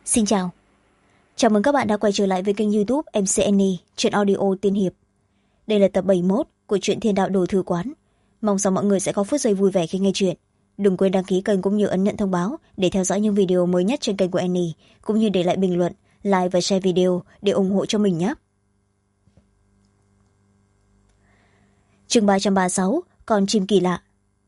Xin chào. Chào mừng các bạn đã quay trở lại với kênh youtube MCNE, truyện audio tiên hiệp. Đây là tập 71 của truyện Thiên Đạo Đồ Thư Quán. Mong rằng mọi người sẽ có phút giây vui vẻ khi nghe chuyện. Đừng quên đăng ký kênh cũng như ấn nhận thông báo để theo dõi những video mới nhất trên kênh của Annie, cũng như để lại bình luận, like và share video để ủng hộ cho mình nhé. Chương 336, Con chim kỳ lạ.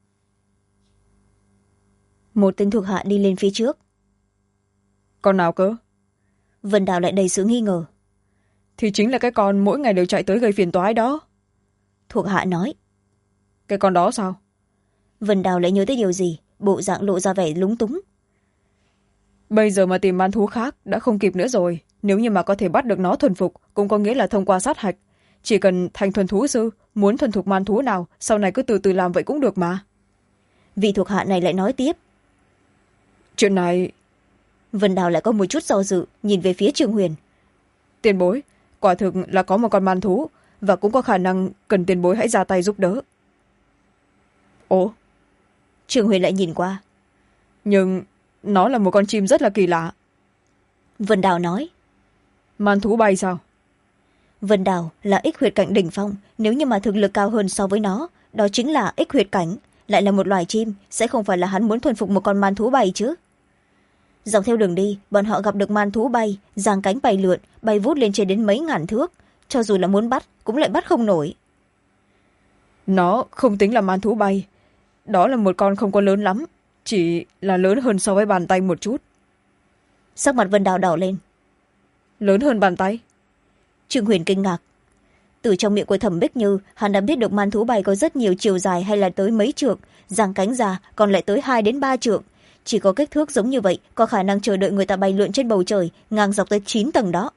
Một tên thuộc hạ đi lên phía trước. Con nào cơ? Vân Đào lại đầy sự nghi ngờ. Thì chính là cái con mỗi ngày đều chạy tới gây phiền toái đó. Thuộc hạ nói. Cái con đó sao? Vân Đào lại nhớ tới điều gì, bộ dạng lộ ra vẻ lúng túng. Bây giờ mà tìm man thú khác đã không kịp nữa rồi. Nếu như mà có thể bắt được nó thuần phục, cũng có nghĩa là thông qua sát hạch. Chỉ cần thành thuần thú sư, muốn thuần thục man thú nào, sau này cứ từ từ làm vậy cũng được mà. Vị thuộc hạ này lại nói tiếp. Chuyện này... Vân Đào lại có một chút do dự, nhìn về phía Trương Huyền. Tiền bối, quả thực là có một con man thú, và cũng có khả năng cần tiền bối hãy ra tay giúp đỡ. Ồ? Trương Huyền lại nhìn qua. Nhưng nó là một con chim rất là kỳ lạ. Vân Đào nói. Man thú bay sao? Vân Đào là ích huyệt cảnh đỉnh phong, nếu như mà thực lực cao hơn so với nó, đó chính là ích huyệt cảnh, lại là một loài chim, sẽ không phải là hắn muốn thuần phục một con man thú bay chứ. Dọc theo đường đi, bọn họ gặp được man thú bay, giang cánh bay lượn, bay vút lên trên đến mấy ngàn thước, cho dù là muốn bắt cũng lại bắt không nổi. Nó không tính là man thú bay, đó là một con không có lớn lắm, chỉ là lớn hơn so với bàn tay một chút. Sắc mặt Vân Đào đỏ lên. Lớn hơn bàn tay? Trương Huyền kinh ngạc. Từ trong miệng của Thẩm Bích Như, hắn đã biết được man thú bay có rất nhiều chiều dài, hay là tới mấy trượng, giang cánh ra còn lại tới 2 đến 3 trượng. Chỉ có kích thước giống như vậy, có khả năng chờ đợi người ta bay lượn trên bầu trời, ngang dọc tới 9 tầng đó.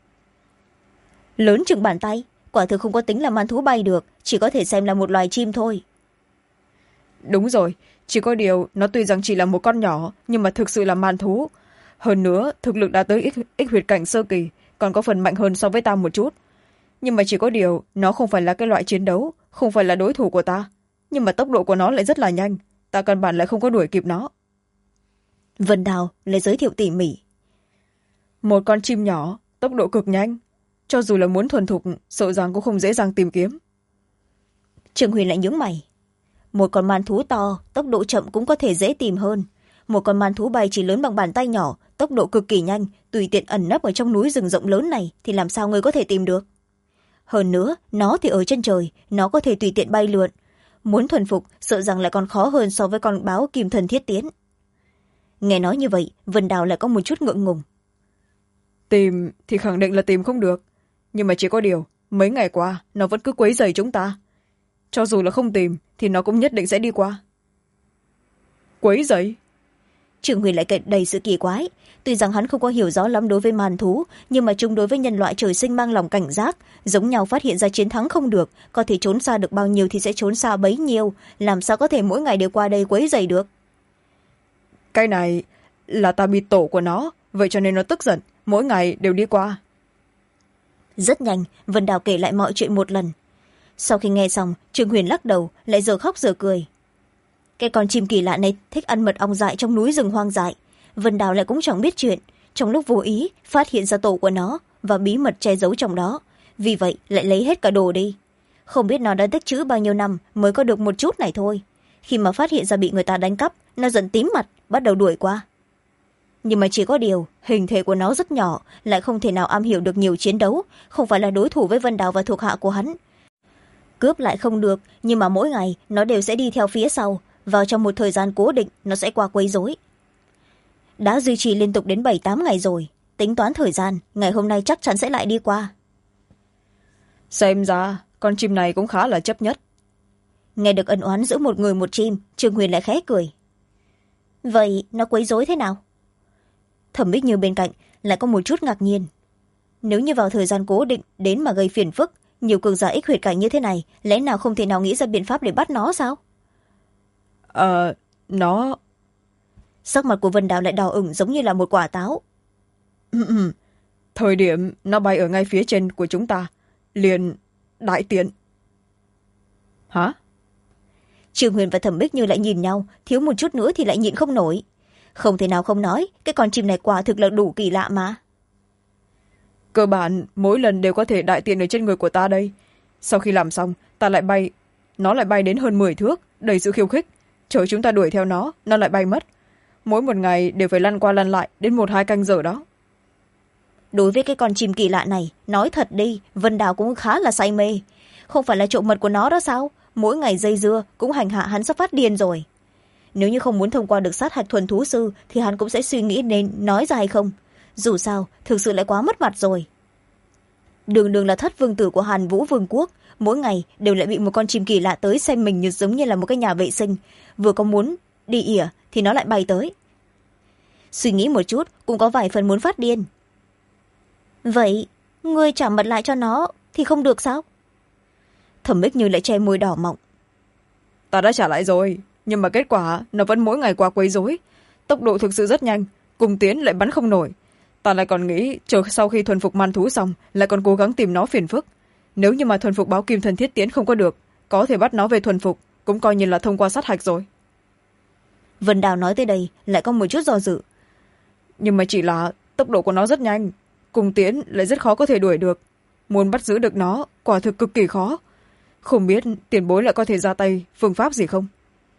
Lớn chừng bàn tay, quả thực không có tính là man thú bay được, chỉ có thể xem là một loài chim thôi. Đúng rồi, chỉ có điều nó tuy rằng chỉ là một con nhỏ, nhưng mà thực sự là man thú. Hơn nữa, thực lực đã tới ích huyệt cảnh sơ kỳ, còn có phần mạnh hơn so với ta một chút. Nhưng mà chỉ có điều, nó không phải là cái loại chiến đấu, không phải là đối thủ của ta. Nhưng mà tốc độ của nó lại rất là nhanh, ta căn bản lại không có đuổi kịp nó. Vân Đào lại giới thiệu tỉ mỉ. Một con chim nhỏ, tốc độ cực nhanh. Cho dù là muốn thuần thục, sợ rằng cũng không dễ dàng tìm kiếm. Trương Huyền lại nhướng mày. Một con man thú to, tốc độ chậm cũng có thể dễ tìm hơn. Một con man thú bay chỉ lớn bằng bàn tay nhỏ, tốc độ cực kỳ nhanh, tùy tiện ẩn nấp ở trong núi rừng rộng lớn này thì làm sao người có thể tìm được. Hơn nữa, nó thì ở chân trời, nó có thể tùy tiện bay lượn. Muốn thuần phục, sợ rằng lại còn khó hơn so với con báo Kim Thần Thiết Tiến. Nghe nói như vậy, Vân Đào lại có một chút ngượng ngùng. Tìm thì khẳng định là tìm không được. Nhưng mà chỉ có điều, mấy ngày qua, nó vẫn cứ quấy rầy chúng ta. Cho dù là không tìm, thì nó cũng nhất định sẽ đi qua. Quấy rầy? Trương Huyền lại đầy sự kỳ quái. Tuy rằng hắn không có hiểu rõ lắm đối với man thú, nhưng mà chúng đối với nhân loại trời sinh mang lòng cảnh giác, giống nhau phát hiện ra chiến thắng không được, có thể trốn xa được bao nhiêu thì sẽ trốn xa bấy nhiêu, làm sao có thể mỗi ngày đều qua đây quấy rầy được. Cái này là ta bị tổ của nó, vậy cho nên nó tức giận, mỗi ngày đều đi qua. Rất nhanh, Vân Đào kể lại mọi chuyện một lần. Sau khi nghe xong, Trương Huyền lắc đầu, lại giờ khóc giờ cười. Cái con chim kỳ lạ này thích ăn mật ong dại trong núi rừng hoang dại. Vân Đào lại cũng chẳng biết chuyện, trong lúc vô ý phát hiện ra tổ của nó và bí mật che giấu trong đó, vì vậy lại lấy hết cả đồ đi. Không biết nó đã tích trữ bao nhiêu năm mới có được một chút này thôi. Khi mà phát hiện ra bị người ta đánh cắp, nó giận tím mặt, bắt đầu đuổi qua. Nhưng mà chỉ có điều, hình thể của nó rất nhỏ, lại không thể nào am hiểu được nhiều chiến đấu, không phải là đối thủ với Vân Đào và thuộc hạ của hắn. Cướp lại không được, nhưng mà mỗi ngày nó đều sẽ đi theo phía sau, vào trong một thời gian cố định nó sẽ qua quấy rối. Đã duy trì liên tục đến 7-8 ngày rồi, tính toán thời gian, ngày hôm nay chắc chắn sẽ lại đi qua. Xem ra, con chim này cũng khá là chấp nhất. Nghe được ân oán giữa một người một chim, Trương Huyền lại khẽ cười. Vậy nó quấy rối thế nào? Thẩm Bích Như bên cạnh lại có một chút ngạc nhiên. Nếu như vào thời gian cố định đến mà gây phiền phức, nhiều cường giả ích huyệt cảnh như thế này, lẽ nào không thể nào nghĩ ra biện pháp để bắt nó sao? Nó... Sắc mặt của Vân Đào lại đỏ ửng giống như là một quả táo. Thời điểm nó bay ở ngay phía trên của chúng ta, liền đại tiện. Hả? Trương Huyền và Thẩm Bích Như lại nhìn nhau, thiếu một chút nữa thì lại nhịn không nổi. không thể nào không nói cái con chim này quả thực là đủ kỳ lạ mà. Cơ bản mỗi lần đều có thể đại tiện ở trên người của ta đây. Sau khi làm xong nó lại bay đến hơn 10 thước, đầy sự khiêu khích. Chờ chúng ta đuổi theo nó lại bay mất. Mỗi một ngày đều phải lăn qua lăn lại đến 1-2 canh giờ đó. Đối với cái con chim kỳ lạ này, nói thật đi, Vân Đào cũng khá là say mê. Không phải là trộm mật của nó đó sao? Mỗi ngày dây dưa cũng hành hạ hắn sắp phát điên rồi. Nếu như không muốn thông qua được sát hạch thuần thú sư thì hắn cũng sẽ suy nghĩ nên nói ra hay không. Dù sao thực sự lại quá mất mặt rồi. Đường đường là thất vương tử của Hàn Vũ vương quốc, mỗi ngày đều lại bị một con chim kỳ lạ tới xem mình như giống như là một cái nhà vệ sinh, vừa có muốn đi ỉa thì nó lại bay tới. Suy nghĩ một chút cũng có vài phần muốn phát điên. Vậy ngươi trả mật lại cho nó thì không được sao? Thẩm Bích Như lại che môi đỏ mọng. Ta đã trả lại rồi, nhưng mà kết quả nó vẫn mỗi ngày qua quấy rối. Tốc độ thực sự rất nhanh, cùng tiến lại bắn không nổi. Ta lại còn nghĩ chờ sau khi thuần phục man thú xong lại còn cố gắng tìm nó phiền phức. Nếu như mà thuần phục báo kim thần thiết tiến không có được, có thể bắt nó về thuần phục, cũng coi như là thông qua sát hạch rồi. Vân Đào nói tới đây lại có một chút do dự. Nhưng mà chỉ là tốc độ của nó rất nhanh, cùng tiến lại rất khó có thể đuổi được. Muốn bắt giữ được nó quả thực cực kỳ khó. Không biết tiền bối lại có thể ra tay phương pháp gì không?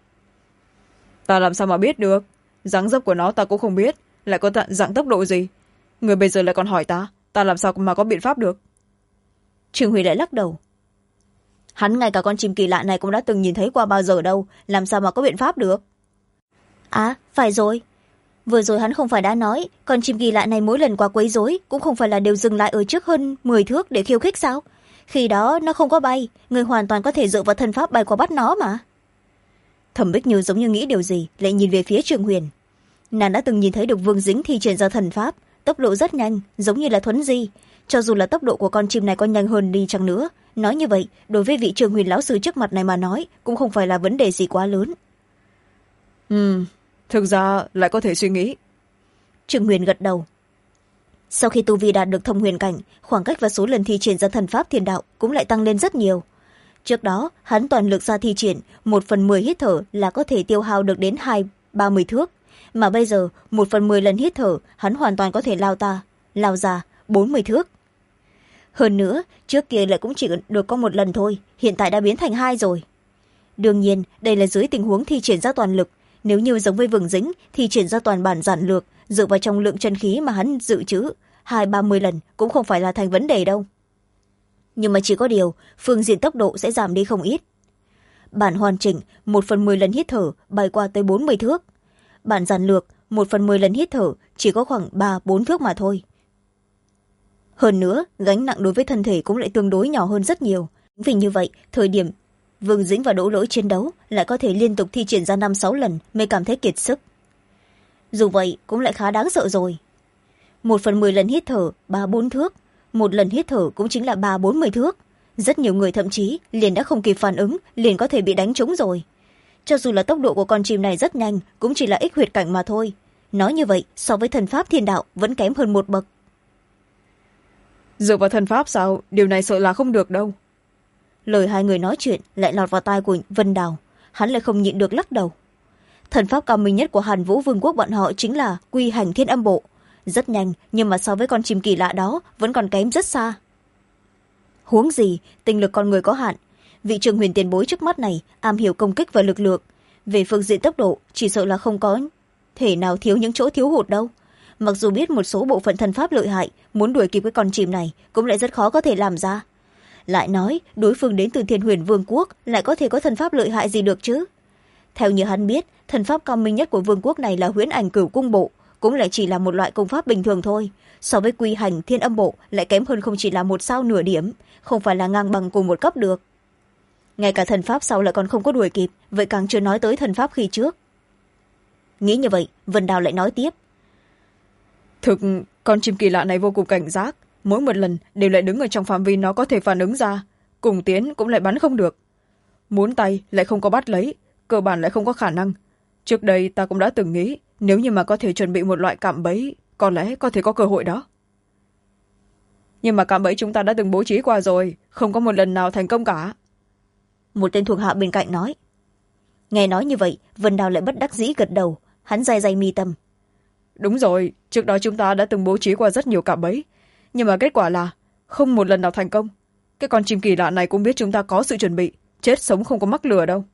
Ta làm sao mà biết được? Dáng dấp của nó ta cũng không biết, lại có dạng tốc độ gì. Người bây giờ lại còn hỏi ta làm sao mà có biện pháp được? Trương Huy lại lắc đầu. Hắn ngay cả con chim kỳ lạ này cũng đã từng nhìn thấy qua bao giờ đâu, làm sao mà có biện pháp được? À, phải rồi. Vừa rồi hắn không phải đã nói con chim kỳ lạ này mỗi lần qua quấy rối cũng không phải là đều dừng lại ở trước hơn 10 thước để khiêu khích sao? Khi đó nó không có bay, người hoàn toàn có thể dựa vào thân pháp bay qua bắt nó mà. Thẩm Bích Như giống như nghĩ điều gì, lại nhìn về phía Trương Huyền. Nàng đã từng nhìn thấy được Vương Dính thi triển ra thần pháp, tốc độ rất nhanh, giống như là thuấn di. Cho dù là tốc độ của con chim này có nhanh hơn đi chăng nữa, nói như vậy đối với vị Trương Huyền lão sư trước mặt này mà nói cũng không phải là vấn đề gì quá lớn. Thực ra lại có thể suy nghĩ. Trương Huyền gật đầu. Sau khi tu vi đạt được thông huyền cảnh, khoảng cách và số lần thi triển ra thần pháp thiên đạo cũng lại tăng lên rất nhiều. Trước đó hắn toàn lực ra thi triển 1/10 hít thở là có thể tiêu hao được đến 20-30 thước, mà bây giờ 1/10 lần hít thở hắn hoàn toàn có thể lao ra 40 thước. Hơn nữa trước kia lại cũng chỉ được có một lần thôi, hiện tại đã biến thành 2 rồi. Đương nhiên đây là dưới tình huống thi triển ra toàn lực. Nếu như giống với Vương Dính thì triển ra toàn bản giản lược, dựa vào trong lượng chân khí mà hắn dự trữ 20-30 lần cũng không phải là thành vấn đề đâu. Nhưng mà chỉ có điều phương diện tốc độ sẽ giảm đi không ít. Bản hoàn chỉnh 1/10 lần hít thở bay qua tới 40 thước. Bản giản lược 1/10 lần hít thở chỉ có khoảng 3-4 thước mà thôi. Hơn nữa gánh nặng đối với thân thể cũng lại tương đối nhỏ hơn rất nhiều. Vì như vậy thời điểm Vương Dính và Đỗ Lỗi chiến đấu lại có thể liên tục thi triển ra 5-6 lần mới cảm thấy kiệt sức. Dù vậy cũng lại khá đáng sợ rồi. 1/10 lần hít thở 3-4 thước, một lần hít thở cũng chính là 30-40 thước. Rất nhiều người thậm chí liền đã không kịp phản ứng, liền có thể bị đánh trúng rồi. Cho dù là tốc độ của con chim này rất nhanh, cũng chỉ là ích huyệt cảnh mà thôi. Nói như vậy so với thần pháp thiên đạo vẫn kém hơn một bậc. Dựa vào thần pháp sao? Điều này sợ là không được đâu. Lời hai người nói chuyện lại lọt vào tai của Vân Đào, hắn lại không nhịn được lắc đầu. Thần pháp cao minh nhất của Hàn Vũ vương quốc bọn họ chính là Quy Hành Thiên Âm Bộ, rất nhanh nhưng mà so với con chim kỳ lạ đó vẫn còn kém rất xa. Huống gì tinh lực con người có hạn, vị Trường Huyền tiền bối trước mắt này am hiểu công kích và lực lượng, về phương diện tốc độ chỉ sợ là không có thể nào thiếu những chỗ thiếu hụt đâu. Mặc dù biết một số bộ phận thần pháp lợi hại, muốn đuổi kịp cái con chim này cũng lại rất khó có thể làm ra. Lại nói đối phương đến từ Thiên Huyền vương quốc lại có thể có thần pháp lợi hại gì được chứ? Theo như hắn biết, thần pháp cao minh nhất của vương quốc này là Huyễn Ảnh Cửu Cung Bộ, cũng lại chỉ là một loại công pháp bình thường thôi. So với Quy Hành Thiên Âm Bộ lại kém hơn không chỉ là 1 sao nửa điểm, không phải là ngang bằng cùng một cấp được. Ngay cả thần pháp sau lại còn không có đuổi kịp, vậy càng chưa nói tới thần pháp khi trước. Nghĩ như vậy, Vân Đào lại nói tiếp. Thực, con chim kỳ lạ này vô cùng cảnh giác, mỗi một lần đều lại đứng ở trong phạm vi nó có thể phản ứng ra, cùng tiến cũng lại bắn không được. Muốn tay lại không có bắt lấy, cơ bản lại không có khả năng. Trước đây ta cũng đã từng nghĩ, nếu như mà có thể chuẩn bị một loại cạm bẫy, có lẽ có thể có cơ hội đó. Nhưng mà cạm bẫy chúng ta đã từng bố trí qua rồi, không có một lần nào thành công cả. Một tên thuộc hạ bên cạnh nói. Nghe nói như vậy, Vân Đào lại bất đắc dĩ gật đầu, Hắn day day mi tâm. Đúng rồi, trước đó chúng ta đã từng bố trí qua rất nhiều cạm bẫy, nhưng mà kết quả là không một lần nào thành công. Cái con chim kỳ lạ này cũng biết chúng ta có sự chuẩn bị, chết sống không có mắc lừa đâu.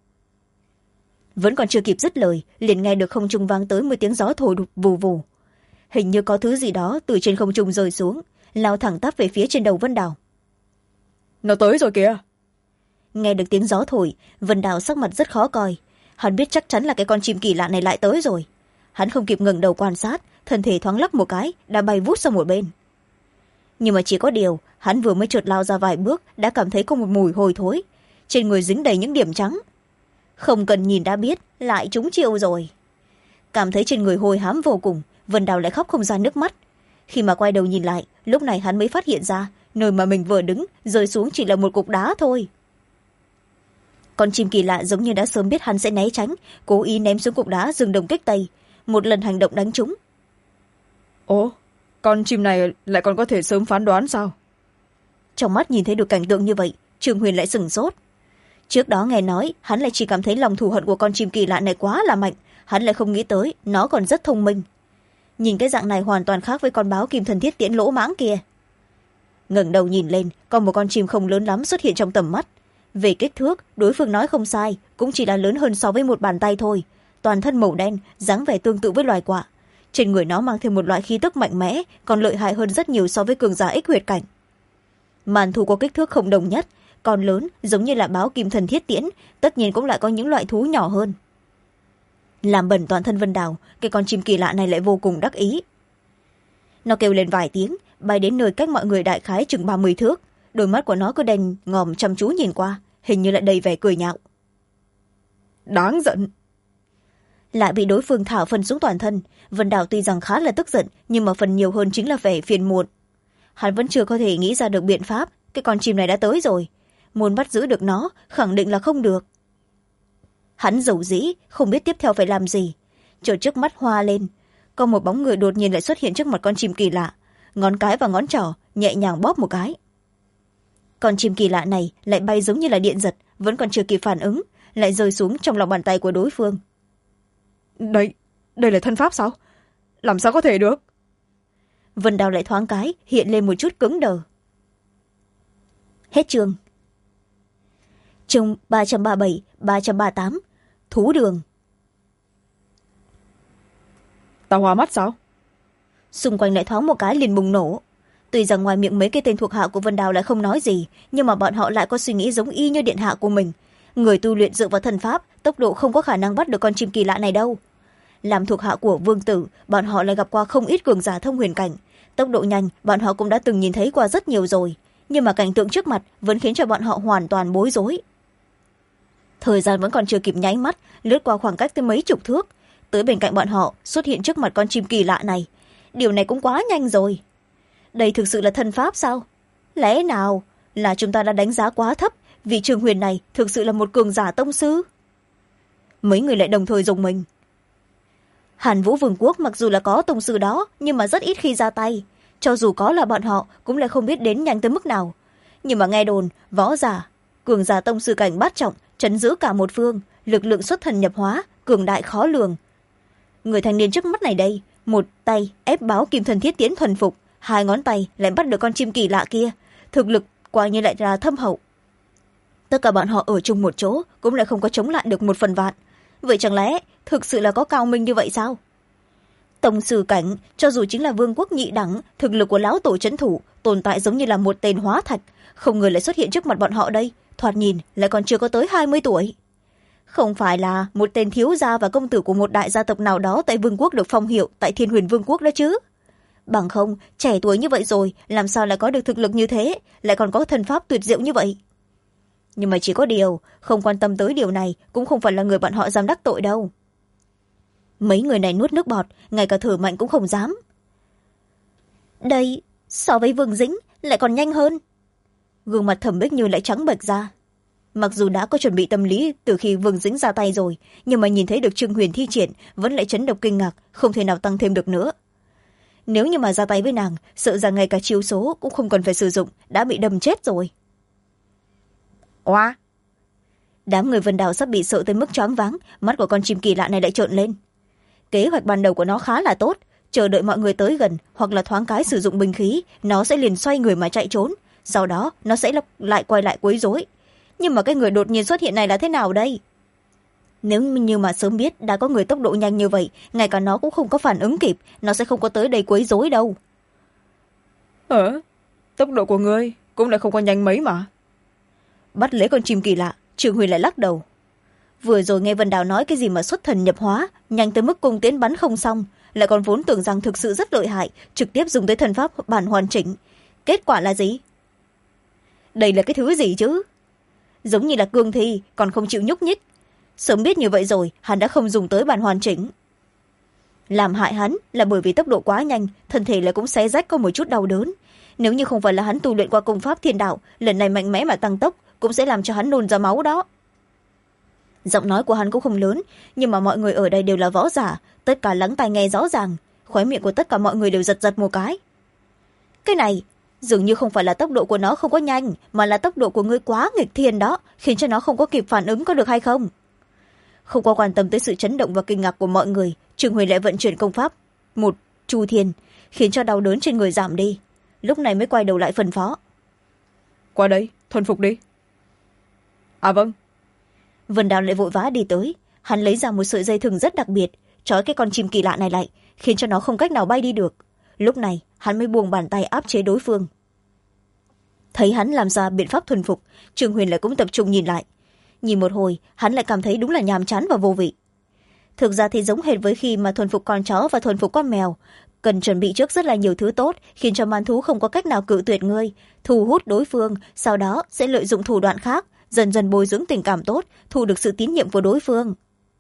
Vẫn còn chưa kịp dứt lời, liền nghe được không trung vang tới một tiếng gió thổi vù vù. Hình như có thứ gì đó từ trên không trung rơi xuống, lao thẳng tắp về phía trên đầu Vân Đào. Nó tới rồi kìa. Nghe được tiếng gió thổi, Vân Đào sắc mặt rất khó coi. Hắn biết chắc chắn là cái con chim kỳ lạ này lại tới rồi. Hắn không kịp ngẩng đầu quan sát, thân thể thoáng lắc một cái đã bay vút sang một bên. Nhưng mà chỉ có điều, hắn vừa mới chợt lao ra vài bước đã cảm thấy có một mùi hôi thối, trên người dính đầy những điểm trắng. Không cần nhìn đã biết lại trúng chiêu rồi. Cảm thấy trên người hôi hám vô cùng, Vân Đào lại khóc không ra nước mắt. Khi mà quay đầu nhìn lại, lúc này hắn mới phát hiện ra nơi mà mình vừa đứng rơi xuống chỉ là một cục đá thôi. Con chim kỳ lạ giống như đã sớm biết hắn sẽ né tránh, cố ý ném xuống cục đá rừng đồng kích tây, một lần hành động đánh trúng. Ồ, con chim này lại còn có thể sớm phán đoán sao? Trong mắt nhìn thấy được cảnh tượng như vậy, Trương Huyền lại sửng sốt. Trước đó nghe nói hắn lại chỉ cảm thấy lòng thù hận của con chim kỳ lạ này quá là mạnh, hắn lại không nghĩ tới nó còn rất thông minh. Nhìn cái dạng này hoàn toàn khác với con báo kim thần thiết tiễn lỗ mãng kia. Ngẩng đầu nhìn lên, còn một con chim không lớn lắm xuất hiện trong tầm mắt. Về kích thước, đối phương nói không sai, cũng chỉ là lớn hơn so với một bàn tay thôi. Toàn thân màu đen, dáng vẻ tương tự với loài quạ. Trên người nó mang thêm một loại khí tức mạnh mẽ, còn lợi hại hơn rất nhiều so với cường giả ích huyệt cảnh. Màn thú có kích thước không đồng nhất, còn lớn giống như là báo kim thần thiết tiễn, tất nhiên cũng lại có những loại thú nhỏ hơn. Làm bẩn toàn thân Vân Đào, cái con chim kỳ lạ này lại vô cùng đắc ý. Nó kêu lên vài tiếng, bay đến nơi cách mọi người đại khái chừng 30 thước. Đôi mắt của nó cứ đèn ngòm chăm chú nhìn qua, hình như lại đầy vẻ cười nhạo. Đáng giận. Lại bị đối phương thả phân xuống toàn thân, Vân Đào tuy rằng khá là tức giận, nhưng mà phần nhiều hơn chính là vẻ phiền muộn. Hắn vẫn chưa có thể nghĩ ra được biện pháp, cái con chim này đã tới rồi. Muốn bắt giữ được nó, khẳng định là không được. Hắn dầu dĩ, không biết tiếp theo phải làm gì. Chợt trước mắt hoa lên, có một bóng người đột nhiên lại xuất hiện trước mặt con chim kỳ lạ. Ngón cái và ngón trỏ nhẹ nhàng bóp một cái. Con chim kỳ lạ này lại bay giống như là điện giật, vẫn còn chưa kịp phản ứng, lại rơi xuống trong lòng bàn tay của đối phương. Đây là thân pháp sao? Làm sao có thể được? Vân Đào lại thoáng cái, hiện lên một chút cứng đờ. Hết chương. Chương 337, 338. Thú đường. Tao hoa mắt sao? Xung quanh lại thoáng một cái liền bùng nổ. Tuy rằng ngoài miệng mấy cái tên thuộc hạ của Vân Đào lại không nói gì, nhưng mà bọn họ lại có suy nghĩ giống y như điện hạ của mình. Người tu luyện dựa vào thần pháp, tốc độ không có khả năng bắt được con chim kỳ lạ này đâu. Làm thuộc hạ của vương tử, bọn họ lại gặp qua không ít cường giả thông huyền cảnh. Tốc độ nhanh, bọn họ cũng đã từng nhìn thấy qua rất nhiều rồi. Nhưng mà cảnh tượng trước mặt vẫn khiến cho bọn họ hoàn toàn bối rối. Thời gian vẫn còn chưa kịp nháy mắt, lướt qua khoảng cách tới mấy chục thước. Tới bên cạnh bọn họ, xuất hiện trước mặt con chim kỳ lạ này. Điều này cũng quá nhanh rồi. Đây thực sự là thần pháp sao? Lẽ nào là chúng ta đã đánh giá quá thấp, vị Trường Huyền này thực sự là một cường giả tông sư? Mấy người lại đồng thời dùng mình. Hàn Vũ Vương quốc mặc dù là có tông sư đó, nhưng mà rất ít khi ra tay. Cho dù có là bọn họ cũng lại không biết đến nhanh tới mức nào. Nhưng mà nghe đồn, võ giả, cường giả tông sư cảnh bát trọng, trấn giữ cả một phương, lực lượng xuất thần nhập hóa, cường đại khó lường. Người thanh niên trước mắt này đây, một tay ép báo kim thần thiết tiễn thuần phục, hai ngón tay lại bắt được con chim kỳ lạ kia, thực lực quả nhiên lại là thâm hậu. Tất cả bọn họ ở chung một chỗ cũng lại không có chống lại được 1/1000. Vậy chẳng lẽ thực sự là có cao minh như vậy sao? Tông sư cảnh, cho dù chính là vương quốc nhị đẳng, thực lực của lão tổ trấn thủ tồn tại giống như là một tên hóa thạch, không ngờ lại xuất hiện trước mặt bọn họ đây, thoạt nhìn lại còn chưa có tới 20 tuổi. Không phải là một tên thiếu gia và công tử của một đại gia tộc nào đó tại vương quốc được phong hiệu tại Thiên Huyền Vương quốc đó chứ? Bằng không, trẻ tuổi như vậy rồi, làm sao lại có được thực lực như thế, lại còn có thần pháp tuyệt diệu như vậy? Nhưng mà chỉ có điều, không quan tâm tới điều này cũng không phải là người bọn họ dám đắc tội đâu. Mấy người này nuốt nước bọt, ngay cả thở mạnh cũng không dám. Đây, so với Vương Dĩnh, lại còn nhanh hơn. Gương mặt Thẩm Bích Như lại trắng bệch ra. Mặc dù đã có chuẩn bị tâm lý từ khi Vương Dĩnh ra tay rồi, nhưng mà nhìn thấy được Trương Huyền thi triển, vẫn lại chấn động kinh ngạc, không thể nào tăng thêm được nữa. Nếu như mà ra tay với nàng, sợ rằng ngay cả chiêu số cũng không cần phải sử dụng, đã bị đâm chết rồi. Oa! Đám người Vân Đào sắp bị sợ tới mức choáng váng, mắt của con chim kỳ lạ này lại trợn lên. kế hoạch ban đầu của nó khá là tốt, chờ đợi mọi người tới gần hoặc là thoáng cái sử dụng binh khí, nó sẽ liền xoay người mà chạy trốn, sau đó nó sẽ lại quay lại quấy rối. Nhưng mà cái người đột nhiên xuất hiện này là thế nào đây? Nếu như mà sớm biết đã có người tốc độ nhanh như vậy, ngay cả nó cũng không có phản ứng kịp, nó sẽ không có tới đây quấy rối đâu. Tốc độ của ngươi cũng lại không có nhanh mấy mà. Bắt lấy con chim kỳ lạ, Trương Huyền lại lắc đầu. Vừa rồi nghe Vân Đào nói cái gì mà xuất thần nhập hóa, nhanh tới mức cung tiến bắn không xong, lại còn vốn tưởng rằng thực sự rất lợi hại, trực tiếp dùng tới thần pháp bản hoàn chỉnh. Kết quả là gì? Đây là cái thứ gì chứ? Giống như là cương thi, còn không chịu nhúc nhích. Sớm biết như vậy rồi, hắn đã không dùng tới bản hoàn chỉnh. Làm hại hắn là bởi vì tốc độ quá nhanh, thân thể lại cũng xé rách có một chút đau đớn. Nếu như không phải là hắn tu luyện qua công pháp thiên đạo, lần này mạnh mẽ mà tăng tốc cũng sẽ làm cho hắn nôn ra máu đó. Giọng nói của hắn cũng không lớn, nhưng mà mọi người ở đây đều là võ giả, tất cả lắng tai nghe rõ ràng, khóe miệng của tất cả mọi người đều giật giật một cái. Cái này dường như không phải là tốc độ của nó không có nhanh, mà là tốc độ của ngươi quá nghịch thiên đó, khiến cho nó không có kịp phản ứng, có được hay không? Không có quan tâm tới sự chấn động và kinh ngạc của mọi người, Trương Huyền lại vận chuyển công pháp một chu thiên, khiến cho đau đớn trên người giảm đi. Lúc này mới quay đầu lại phân phó. Qua đây, thuần phục đi. À vâng. Vân Đào lại vội vã đi tới, hắn lấy ra một sợi dây thừng rất đặc biệt, trói cái con chim kỳ lạ này lại, khiến cho nó không cách nào bay đi được. Lúc này hắn mới buông bàn tay áp chế đối phương. Thấy hắn làm ra biện pháp thuần phục, Trương Huyền lại cũng tập trung nhìn lại. Nhìn một hồi, hắn lại cảm thấy đúng là nhàm chán và vô vị. Thực ra thì giống hệt với khi mà thuần phục con chó và thuần phục con mèo, cần chuẩn bị trước rất là nhiều thứ tốt, khiến cho man thú không có cách nào cự tuyệt ngươi, thu hút đối phương, sau đó sẽ lợi dụng thủ đoạn khác, dần dần bồi dưỡng tình cảm tốt, thu được sự tín nhiệm của đối phương.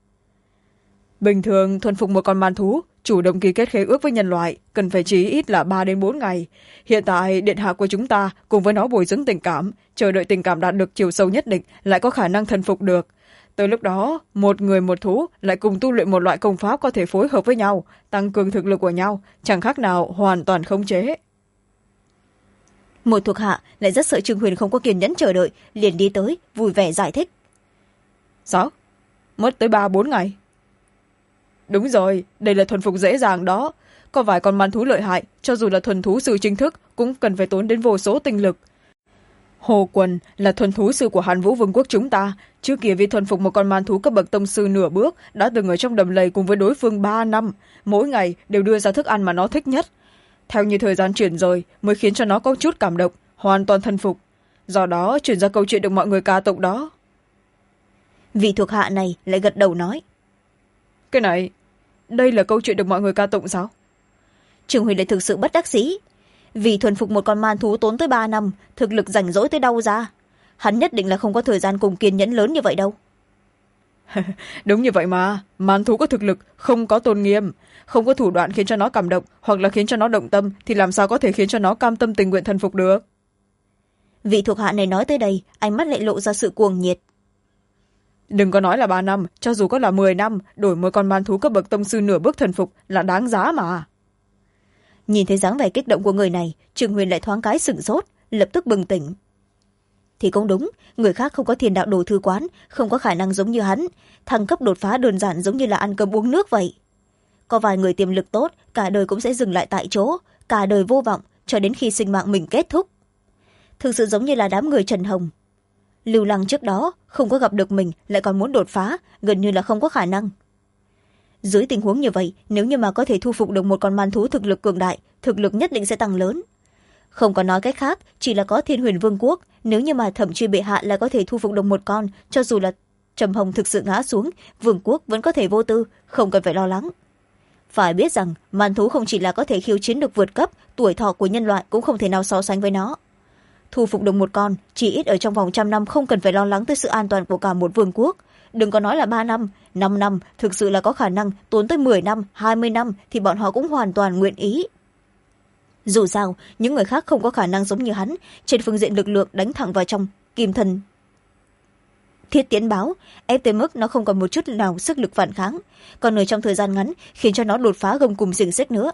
Bình thường thuần phục một con man thú, chủ động ký kết khế ước với nhân loại, cần phải chí ít là 3 đến 4 ngày. Hiện tại điện hạ của chúng ta cùng với nó bồi dưỡng tình cảm, chờ đợi tình cảm đạt được chiều sâu nhất định, lại có khả năng thuần phục được. Tới lúc đó, một người một thú lại cùng tu luyện một loại công pháp có thể phối hợp với nhau, tăng cường thực lực của nhau, chẳng khác nào hoàn toàn khống chế. Một thuộc hạ lại rất sợ Trương Huyền không có kiên nhẫn chờ đợi, liền đi tới, vui vẻ giải thích. Sao? Mất tới 3-4 ngày? Đúng rồi, đây là thuần phục dễ dàng đó. Có vài con man thú lợi hại, cho dù là thuần thú sư chính thức, cũng cần phải tốn đến vô số tinh lực. Hồ Quần là thuần thú sư của Hàn Vũ Vương quốc chúng ta. Trước kia vì thuần phục một con man thú cấp bậc tông sư nửa bước, đã từng ở trong đầm lầy cùng với đối phương 3 năm. Mỗi ngày đều đưa ra thức ăn mà nó thích nhất. Theo như thời gian chuyển rời, mới khiến cho nó có chút cảm động, hoàn toàn thuần phục. Do đó chuyển ra câu chuyện được mọi người ca tụng đó. Vị thuộc hạ này lại gật đầu nói. Cái này, đây là câu chuyện được mọi người ca tụng sao? Trương Huyền lại thực sự bất đắc dĩ. Vì thuần phục một con man thú tốn tới 3 năm, thực lực rảnh rỗi tới đâu ra. Hắn nhất định là không có thời gian cùng kiên nhẫn lớn như vậy đâu. Đúng như vậy mà, man thú có thực lực, không có tôn nghiêm, không có thủ đoạn khiến cho nó cảm động, hoặc là khiến cho nó động tâm, thì làm sao có thể khiến cho nó cam tâm tình nguyện thuần phục được? Vị thuộc hạ này nói tới đây, ánh mắt lại lộ ra sự cuồng nhiệt. Đừng có nói là 3 năm, cho dù có là 10 năm, đổi một con man thú cấp bậc tông sư nửa bước thuần phục là đáng giá mà. Nhìn thấy dáng vẻ kích động của người này, Trương Huyền lại thoáng cái sửng sốt, lập tức bừng tỉnh. Thì cũng đúng, người khác không có thiên đạo đồ thư quán, không có khả năng giống như hắn, thăng cấp đột phá đơn giản giống như là ăn cơm uống nước vậy. Có vài người tiềm lực tốt, cả đời cũng sẽ dừng lại tại chỗ, cả đời vô vọng, cho đến khi sinh mạng mình kết thúc. Thực sự giống như là đám người Trần Hồng. Lưu Lăng trước đó, không có gặp được mình, lại còn muốn đột phá, gần như là không có khả năng. Dưới tình huống như vậy, nếu như mà có thể thu phục được một con man thú thực lực cường đại, thực lực nhất định sẽ tăng lớn. Không có nói cách khác, chỉ là có Thiên Huyền Vương quốc, nếu như mà Thẩm Truy bệ hạ là có thể thu phục được một con, cho dù là Trầm Hồng thực sự ngã xuống, vương quốc vẫn có thể vô tư, không cần phải lo lắng. Phải biết rằng, man thú không chỉ là có thể khiêu chiến được vượt cấp, tuổi thọ của nhân loại cũng không thể nào so sánh với nó. Thu phục được một con, chỉ ít ở trong vòng 100 năm không cần phải lo lắng tới sự an toàn của cả một vương quốc. Đừng có nói là 3 năm, 5 năm, thực sự là có khả năng tốn tới 10 năm, 20 năm thì bọn họ cũng hoàn toàn nguyện ý. Dù sao, những người khác không có khả năng giống như hắn, trên phương diện lực lượng đánh thẳng vào trong kim thân thiết tiến báo, ép tới mức nó không còn một chút nào sức lực phản kháng, còn ở trong thời gian ngắn khiến cho nó đột phá gông cùng xiềng xích nữa.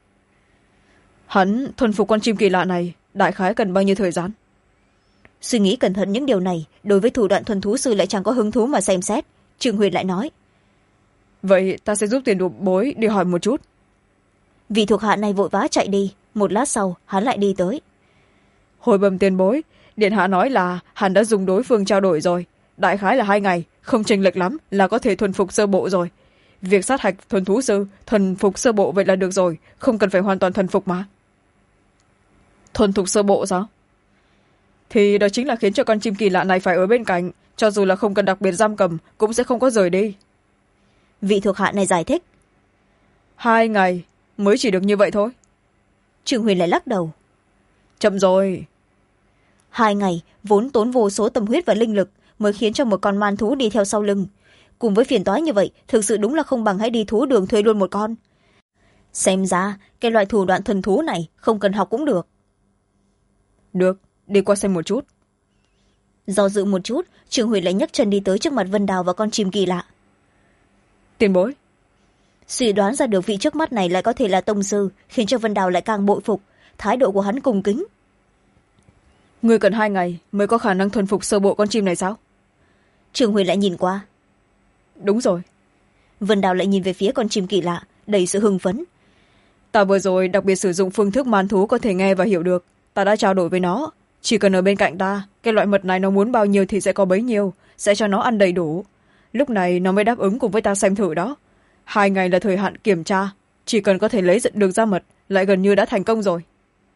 Hắn thuần phục con chim kỳ lạ này đại khái cần bao nhiêu thời gian? Suy nghĩ cẩn thận những điều này, đối với thủ đoạn thuần thú sư lại chẳng có hứng thú mà xem xét. Trương Huyền lại nói. vậy ta sẽ giúp tiền bối đi hỏi một chút. Vị thuộc hạ này vội vã chạy đi, một lát sau hắn lại đi tới. Hồi bẩm tiền bối, điện hạ nói là hắn đã dùng đối phương trao đổi rồi, đại khái là 2 ngày, không chênh lệch lắm là có thể thuần phục sơ bộ rồi. Việc sát hạch thuần thú sư thuần phục sơ bộ vậy là được rồi, không cần phải hoàn toàn thuần phục mà. Thuần thục sơ bộ sao? Thì đó chính là khiến cho con chim kỳ lạ này phải ở bên cạnh, cho dù là không cần đặc biệt giam cầm cũng sẽ không có rời đi. Vị thuộc hạ này giải thích. 2 ngày mới chỉ được như vậy thôi. Trương Huyền lại lắc đầu. Chậm rồi. 2 ngày vốn tốn vô số tâm huyết và linh lực mới khiến cho một con man thú đi theo sau lưng. Cùng với phiền toái như vậy, thực sự đúng là không bằng hãy đi thú đường thuê luôn một con. Xem ra cái loại thủ đoạn thuần thú này không cần học cũng được. Được, đi qua xem một chút. Do dự một chút, Trương Huyền lại nhấc chân đi tới trước mặt Vân Đào và con chim kỳ lạ. Tiền bối. Suy đoán ra được vị trước mắt này lại có thể là tông sư, khiến cho Vân Đào lại càng bội phục. Thái độ của hắn cung kính. Ngươi cần 2 ngày mới có khả năng thuần phục sơ bộ con chim này sao? Trương Huyền lại nhìn qua. Đúng rồi. Vân Đào lại nhìn về phía con chim kỳ lạ, đầy sự hưng phấn. Ta vừa rồi đặc biệt sử dụng phương thức man thú có thể nghe và hiểu được. Ta đã trao đổi với nó. Chỉ cần ở bên cạnh ta, cái loại mật này nó muốn bao nhiêu thì sẽ có bấy nhiêu, sẽ cho nó ăn đầy đủ. Lúc này nó mới đáp ứng cùng với ta xem thử đó. 2 ngày là thời hạn kiểm tra. Chỉ cần có thể lấy được ra mật, lại gần như đã thành công rồi.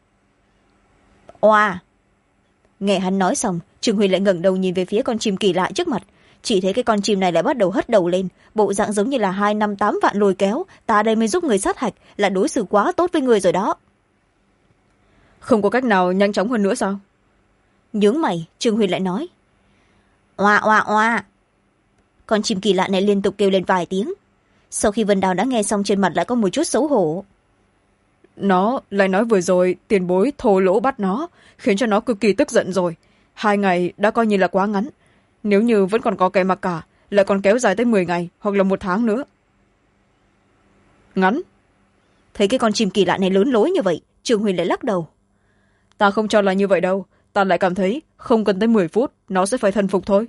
Oa! Nghe hắn nói xong, Trương Huyền lại ngẩng đầu nhìn về phía con chim kỳ lạ trước mặt. Chỉ thấy cái con chim này lại bắt đầu hất đầu lên, bộ dạng giống như là 258 vạn lôi kéo. Ta đây mới giúp người sát hạch, là đối xử quá tốt với người rồi đó. Không có cách nào nhanh chóng hơn nữa sao? Nhướng mày, Trương Huyền lại nói. Oa oa oa! Con chim kỳ lạ này liên tục kêu lên vài tiếng. Sau khi Vân Đào đã nghe xong, trên mặt lại có một chút xấu hổ. Nó lại nói vừa rồi tiền bối thô lỗ bắt nó, khiến cho nó cực kỳ tức giận rồi. 2 ngày đã coi như là quá ngắn. Nếu như vẫn còn có kẻ mặc cả, lại còn kéo dài tới 10 ngày hoặc là 1 tháng nữa. Ngắn? Thấy cái con chim kỳ lạ này lớn lối như vậy, Trương Huyền lại lắc đầu. Ta không cho là như vậy đâu. Ta lại cảm thấy không cần tới 10 phút nó sẽ phải thần phục thôi.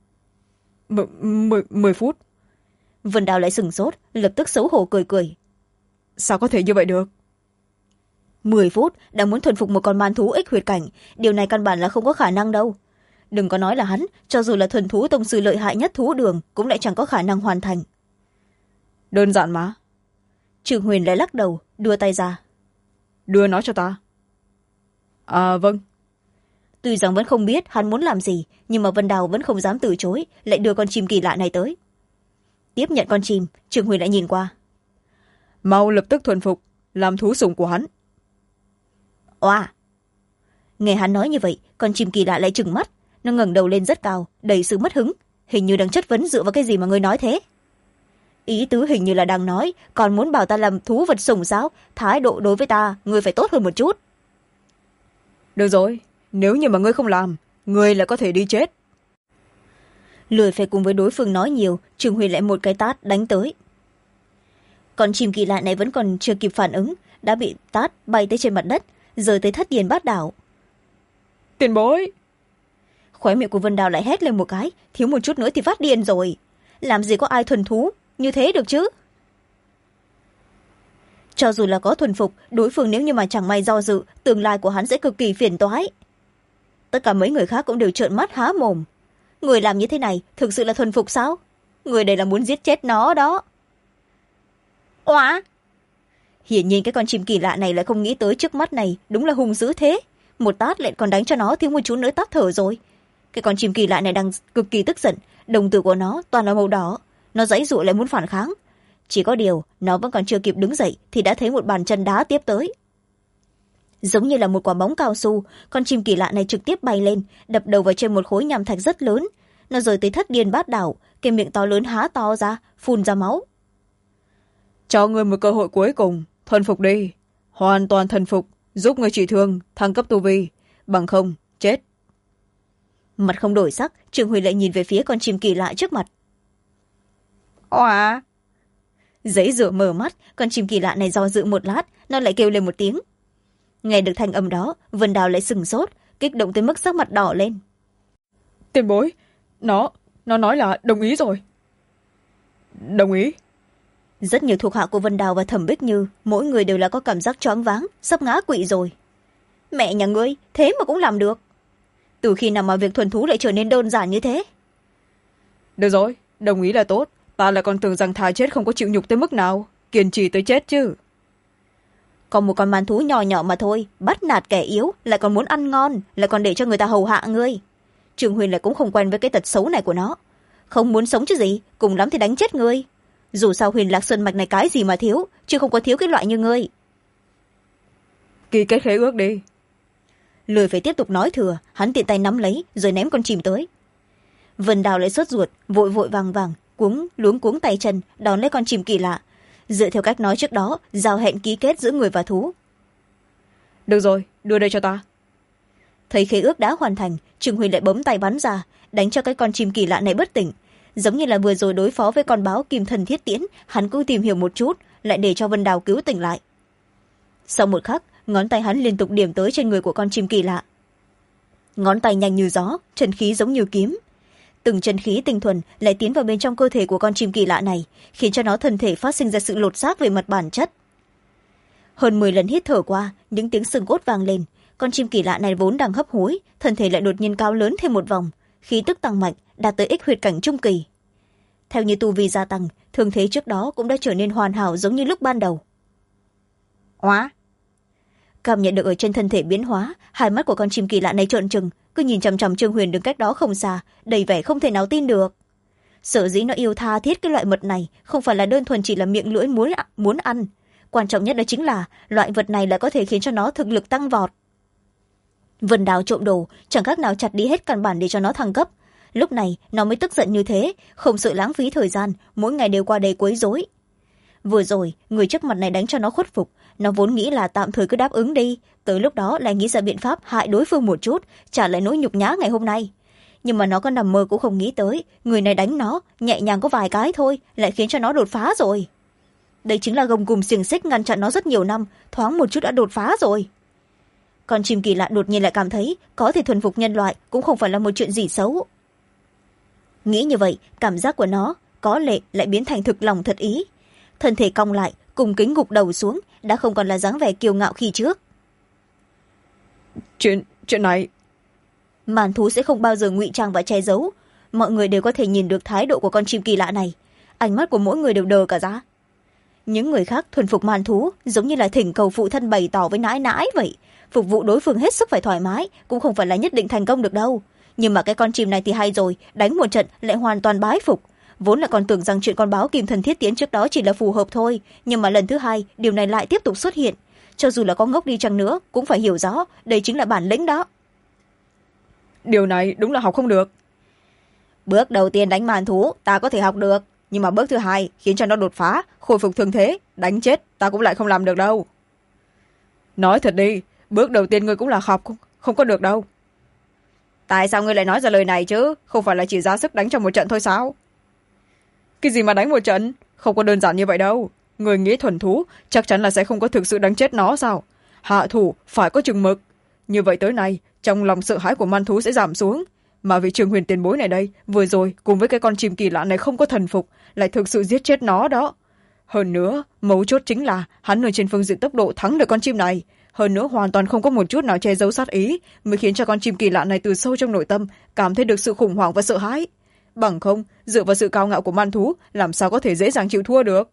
10 phút? Vân Đào lại sửng sốt, lập tức xấu hổ cười cười. Sao có thể như vậy được? 10 phút đã muốn thuần phục một con man thú ích huyệt cảnh, điều này căn bản là không có khả năng đâu. Đừng có nói là hắn, cho dù là thuần thú tông sư lợi hại nhất thú đường cũng lại chẳng có khả năng hoàn thành. Đơn giản mà. Trương Huyền lại lắc đầu, đưa tay ra. Đưa nó cho ta. À vâng. Tuy rằng vẫn không biết hắn muốn làm gì, nhưng mà Vân Đào vẫn không dám từ chối, lại đưa con chim kỳ lạ này tới. Tiếp nhận con chim, Trương Huyền lại nhìn qua. Mau lập tức thuần phục, làm thú sủng của hắn. Oa! Nghe hắn nói như vậy, con chim kỳ lạ lại trừng mắt. Nó ngẩng đầu lên rất cao, đầy sự mất hứng, hình như đang chất vấn dựa vào cái gì mà ngươi nói thế. Ý tứ hình như là đang nói, còn muốn bảo ta làm thú vật sủng sao? Thái độ đối với ta, ngươi phải tốt hơn một chút. Được rồi, nếu như mà ngươi không làm, ngươi lại có thể đi chết. Lười phải cùng với đối phương nói nhiều, Trương Huyền lại một cái tát đánh tới. Con chim kỳ lạ này vẫn còn chưa kịp phản ứng, đã bị tát bay tới trên mặt đất, rơi tới thất điền bát đảo. Tiền bối! Khóe miệng của Vân Đào lại hét lên một cái, thiếu một chút nữa thì phát điên rồi. Làm gì có ai thuần thú như thế được chứ? Cho dù là có thuần phục, đối phương nếu như mà chẳng may do dự, tương lai của hắn sẽ cực kỳ phiền toái. Tất cả mấy người khác cũng đều trợn mắt há mồm. Người làm như thế này thực sự là thuần phục sao? Người đây là muốn giết chết nó đó. Oá! Hiển nhiên cái con chim kỳ lạ này lại không nghĩ tới trước mắt này đúng là hung dữ thế. Một tát lại còn đánh cho nó thiếu một chút nữa tắt thở rồi. Cái con chim kỳ lạ này đang cực kỳ tức giận, đồng tử của nó toàn là màu đỏ. Nó giãy giụa lại muốn phản kháng. Chỉ có điều nó vẫn còn chưa kịp đứng dậy thì đã thấy một bàn chân đá tiếp tới. Giống như là một quả bóng cao su, con chim kỳ lạ này trực tiếp bay lên, đập đầu vào trên một khối nham thạch rất lớn. Nó rơi tới thất điên bát đảo, cái miệng to lớn há to ra, phun ra máu. Cho ngươi một cơ hội cuối cùng, thuần phục đi. Hoàn toàn thuần phục, giúp ngươi trị thương, thăng cấp tu vi. Bằng không, chết. Mặt không đổi sắc, Trương Huy lại nhìn về phía con chim kỳ lạ trước mặt. Oà! Giấy rửa mở mắt, con chim kỳ lạ này do dự một lát, nó lại kêu lên một tiếng. Nghe được thanh âm đó, Vân Đào lại sừng sốt, kích động tới mức sắc mặt đỏ lên. Tiền bối, nó nói là đồng ý rồi. Đồng ý? rất nhiều thuộc hạ của Vân Đào và Thẩm Bích Như mỗi người đều là có cảm giác choáng váng, sắp ngã quỵ rồi. Mẹ nhà ngươi thế mà cũng làm được, từ khi nào mà việc thuần thú lại trở nên đơn giản như thế? Được rồi, đồng ý là tốt, ta lại còn tưởng rằng thà chết không có chịu nhục tới mức nào, kiên trì tới chết chứ. Còn một con man thú nhỏ nhỏ mà thôi, bắt nạt kẻ yếu, lại còn muốn ăn ngon, lại còn để cho người ta hầu hạ ngươi. Trương Huyền lại cũng không quen với cái tật xấu này của nó, không muốn sống chứ gì, cùng lắm thì đánh chết ngươi. Dù sao Huyền Lạc Sơn mạch này cái gì mà thiếu, chứ không có thiếu cái loại như ngươi. Ký kết khế ước đi. Lười phải tiếp tục nói thừa, hắn tiện tay nắm lấy rồi ném con chim tới. Vân Đào lại sốt ruột, vội vội vàng vàng luống cuống tay chân đón lấy con chim kỳ lạ, dựa theo cách nói trước đó, giao hẹn ký kết giữa người và thú. Được rồi, đưa đây cho ta. Thấy khế ước đã hoàn thành, Trương Huyền lại bấm tay bắn ra, đánh cho cái con chim kỳ lạ này bất tỉnh. Giống như là vừa rồi đối phó với con báo kim thần thiết tiễn, hắn cứ tìm hiểu một chút, lại để cho Vân Đào cứu tỉnh lại. Sau một khắc, ngón tay hắn liên tục điểm tới trên người của con chim kỳ lạ. Ngón tay nhanh như gió, chân khí giống như kiếm. Từng chân khí tinh thuần lại tiến vào bên trong cơ thể của con chim kỳ lạ này, khiến cho nó thân thể phát sinh ra sự lột xác về mặt bản chất. Hơn 10 lần hít thở qua, những tiếng xương cốt vang lên. Con chim kỳ lạ này vốn đang hấp hối, thân thể lại đột nhiên cao lớn thêm một vòng, khí tức tăng mạnh, đạt tới ích huyệt cảnh trung kỳ. Theo như tu vi gia tăng, thương thế trước đó cũng đã trở nên hoàn hảo giống như lúc ban đầu. Hóa! Cảm nhận được ở trên thân thể biến hóa, hai mắt của con chim kỳ lạ này trợn trừng, cứ nhìn chằm chằm Trương Huyền đứng cách đó không xa, đầy vẻ không thể nào tin được. Sở dĩ nó yêu tha thiết cái loại mật này không phải là đơn thuần chỉ là miệng lưỡi muốn ăn, quan trọng nhất đó chính là loại vật này lại có thể khiến cho nó thực lực tăng vọt. Vân Đào trộm đồ chẳng khác nào chặt đi hết căn bản để cho nó thăng cấp, lúc này nó mới tức giận như thế, không sợ lãng phí thời gian, mỗi ngày đều qua đây quấy rối. Vừa rồi người trước mặt này đánh cho nó khuất phục, nó vốn nghĩ là tạm thời cứ đáp ứng đi, tới lúc đó lại nghĩ ra biện pháp hại đối phương một chút, trả lại nỗi nhục nhã ngày hôm nay. Nhưng mà nó có nằm mơ cũng không nghĩ tới, người này đánh nó nhẹ nhàng có vài cái thôi lại khiến cho nó đột phá rồi. Đây chính là gông cùm xiềng xích ngăn chặn nó rất nhiều năm, thoáng một chút đã đột phá rồi. Con chim kỳ lạ đột nhiên lại cảm thấy có thể thuần phục nhân loại cũng không phải là một chuyện gì xấu. Nghĩ như vậy, cảm giác của nó có lệ lại biến thành thực lòng thật ý. Thân thể cong lại, cùng kính gục đầu xuống, đã không còn là dáng vẻ kiêu ngạo khi trước. Chuyện này... Màn thú sẽ không bao giờ ngụy trang và che giấu. Mọi người đều có thể nhìn được thái độ của con chim kỳ lạ này. Ánh mắt của mỗi người đều đờ cả ra. Những người khác thuần phục màn thú giống như là thỉnh cầu phụ thân bày tỏ với nãi nãi vậy. Phục vụ đối phương hết sức phải thoải mái, cũng không phải là nhất định thành công được đâu. Nhưng mà cái con chim này thì hay rồi, đánh một trận lại hoàn toàn bái phục. Vốn là còn tưởng rằng chuyện con báo kim thần thiết tiến trước đó chỉ là phù hợp thôi, nhưng mà lần thứ hai điều này lại tiếp tục xuất hiện. Cho dù là có ngốc đi chăng nữa cũng phải hiểu rõ đây chính là bản lĩnh đó. Điều này đúng là học không được. Bước đầu tiên đánh màn thú ta có thể học được, nhưng mà bước thứ hai khiến cho nó đột phá, khôi phục thương thế, đánh chết ta cũng lại không làm được đâu. Nói thật đi, bước đầu tiên ngươi cũng là học không có được đâu. Tại sao ngươi lại nói ra lời này chứ? Không phải là chỉ ra sức đánh trong một trận thôi sao? Cái gì mà đánh một trận? Không có đơn giản như vậy đâu. Người nghĩ thuần thú chắc chắn là sẽ không có thực sự đánh chết nó sao? Hạ thủ phải có chừng mực. Như vậy tới nay, trong lòng sợ hãi của man thú sẽ giảm xuống. Mà vị Trường Huyền tiền bối này đây, vừa rồi cùng với cái con chim kỳ lạ này không có thần phục, lại thực sự giết chết nó đó. Hơn nữa, mấu chốt chính là hắn ở trên phương diện tốc độ thắng được con chim này. Hơn nữa hoàn toàn không có một chút nào che giấu sát ý, mới khiến cho con chim kỳ lạ này từ sâu trong nội tâm cảm thấy được sự khủng hoảng và sợ hãi. Bằng không, dựa vào sự cao ngạo của man thú, làm sao có thể dễ dàng chịu thua được.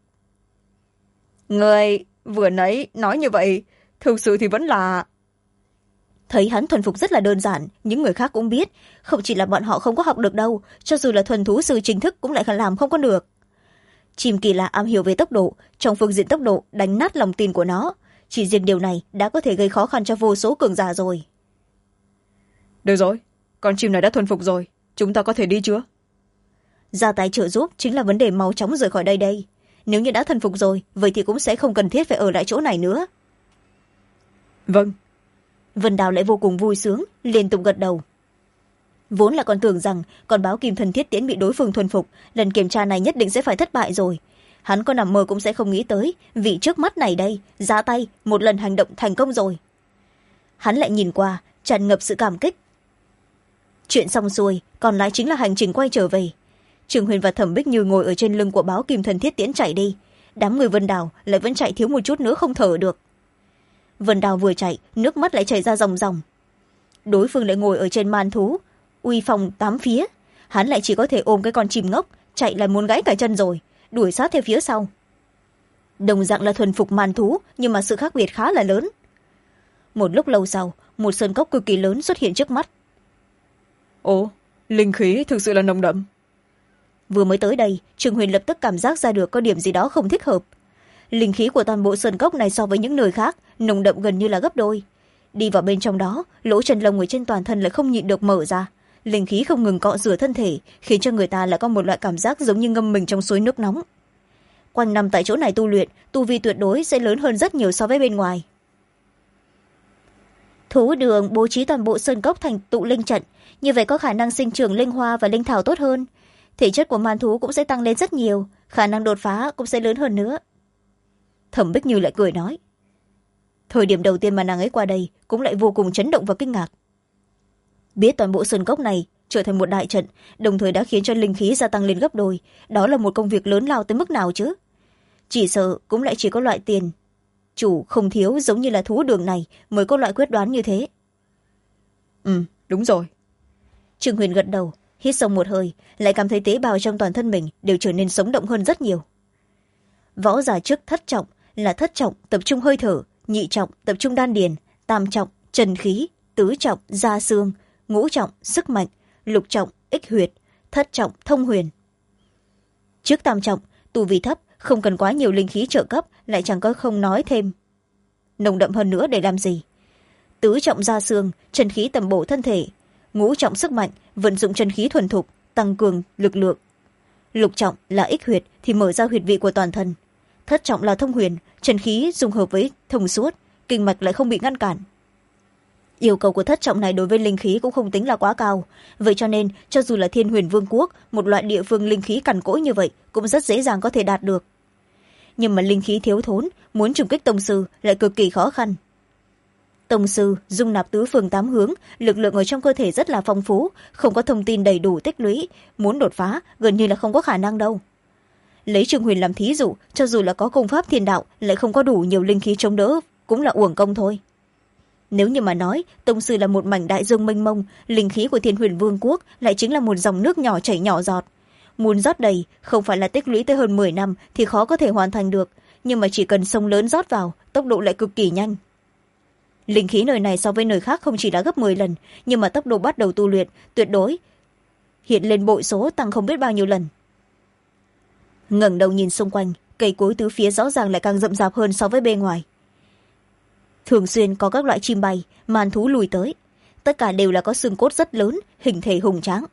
Người vừa nãy nói như vậy, thực sự thì vẫn là... Thấy hắn thuần phục rất là đơn giản, những người khác cũng biết, không chỉ là bọn họ không có học được đâu, cho dù là thuần thú sư chính thức cũng lại làm không có được. Chim kỳ lạ am hiểu về tốc độ, trong phương diện tốc độ đánh nát lòng tin của nó. Chỉ riêng điều này đã có thể gây khó khăn cho vô số cường giả rồi. Được rồi, con chim này đã thuần phục rồi, chúng ta có thể đi chưa? Ra tay trợ giúp chính là vấn đề mau chóng rời khỏi đây. Nếu như đã thuần phục rồi, vậy thì cũng sẽ không cần thiết phải ở lại chỗ này nữa. Vâng. Vân Đào lại vô cùng vui sướng, liên tục gật đầu. Vốn là còn tưởng rằng con báo kim thần thiết tiễn bị đối phương thuần phục, lần kiểm tra này nhất định sẽ phải thất bại rồi. Hắn có nằm mơ cũng sẽ không nghĩ tới, vị trước mắt này đây, ra tay, một lần hành động thành công rồi. Hắn lại nhìn qua, tràn ngập sự cảm kích. Chuyện xong xuôi, còn lại chính là hành trình quay trở về. Trường Huyền và Thẩm Bích Như ngồi ở trên lưng của báo kim thần thiết tiễn chạy đi. đám người Vân Đào lại vẫn chạy thiếu một chút nữa không thở được. Vân Đào vừa chạy, nước mắt lại chảy ra ròng ròng. Đối phương lại ngồi ở trên man thú, uy phong tám phía, hắn lại chỉ có thể ôm cái con chim ngốc, chạy là muốn gãy cả chân rồi, đuổi sát theo phía sau. Đồng dạng là thuần phục man thú, nhưng mà sự khác biệt khá là lớn. Một lúc lâu sau, một sơn cốc cực kỳ lớn xuất hiện trước mắt. Ồ, linh khí thực sự là nồng đậm. Vừa mới tới đây, Trương Huyền lập tức cảm giác ra được có điểm gì đó không thích hợp. Linh khí của toàn bộ sơn cốc này so với những nơi khác nồng đậm gần như là gấp đôi. Đi vào bên trong đó, lỗ chân lông ở trên toàn thân lại không nhịn được mở ra. Linh khí không ngừng cọ rửa thân thể, khiến cho người ta lại có một loại cảm giác giống như ngâm mình trong suối nước nóng. Quanh năm tại chỗ này tu luyện, tu vi tuyệt đối sẽ lớn hơn rất nhiều so với bên ngoài. Thú đường bố trí toàn bộ sơn cốc thành tụ linh trận, như vậy có khả năng sinh trưởng linh hoa và linh thảo tốt hơn. Thể chất của man thú cũng sẽ tăng lên rất nhiều, khả năng đột phá cũng sẽ lớn hơn nữa. Thẩm Bích Như lại cười nói. Thời điểm đầu tiên mà nàng ấy qua đây cũng lại vô cùng chấn động và kinh ngạc. Biết toàn bộ sơn cốc này trở thành một đại trận, đồng thời đã khiến cho linh khí gia tăng lên gấp đôi, đó là một công việc lớn lao tới mức nào chứ. Chỉ sợ cũng lại chỉ có loại tiền chủ không thiếu giống như là thú đường này mới có loại quyết đoán như thế. Đúng rồi. Trương Huyền gật đầu, hít sâu một hơi, lại cảm thấy tế bào trong toàn thân mình đều trở nên sống động hơn rất nhiều. Võ giả trước thất trọng là thất trọng tập trung hơi thở, nhị trọng tập trung đan điền, tam trọng trần khí, tứ trọng da xương, ngũ trọng sức mạnh, lục trọng ích huyệt, thất trọng thông huyền. Trước tam trọng, tu vi thấp, không cần quá nhiều linh khí trợ cấp, lại chẳng có không nói thêm nồng đậm hơn nữa để làm gì. Tứ trọng da xương, chân khí tầm bổ thân thể, ngũ trọng sức mạnh, vận dụng chân khí thuần thục, tăng cường lực lượng. Lục trọng là ích huyệt thì mở ra huyệt vị của toàn thân. Thất trọng là thông huyền, chân khí dung hợp với thông suốt, kinh mạch lại không bị ngăn cản. Yêu cầu của thất trọng này đối với linh khí cũng không tính là quá cao, vậy cho nên cho dù là Thiên Huyền Vương quốc, một loại địa phương linh khí cằn cỗi như vậy cũng rất dễ dàng có thể đạt được. Nhưng mà linh khí thiếu thốn, muốn trùng kích tông sư lại cực kỳ khó khăn. Tông sư dung nạp tứ phương tám hướng, lực lượng ở trong cơ thể rất là phong phú, không có thông tin đầy đủ tích lũy, muốn đột phá gần như là không có khả năng đâu. Lấy Trương Huyền làm thí dụ, cho dù là có công pháp thiên đạo lại không có đủ nhiều linh khí chống đỡ cũng là uổng công thôi. Nếu như mà nói tông sư là một mảnh đại dương mênh mông, linh khí của Thiên Huyền Vương quốc lại chính là một dòng nước nhỏ chảy nhỏ giọt. Muốn rót đầy không phải là tích lũy tới hơn 10 năm thì khó có thể hoàn thành được, nhưng mà chỉ cần sông lớn rót vào, tốc độ lại cực kỳ nhanh. Linh khí nơi này so với nơi khác không chỉ đã gấp 10 lần, nhưng mà tốc độ bắt đầu tu luyện tuyệt đối hiện lên bội số, tăng không biết bao nhiêu lần. Ngẩng đầu nhìn xung quanh, cây cối tứ phía rõ ràng lại càng rậm rạp hơn so với bên ngoài. Thường xuyên có các loại chim bay, màn thú lùi tới, tất cả đều là có xương cốt rất lớn, hình thể hùng tráng.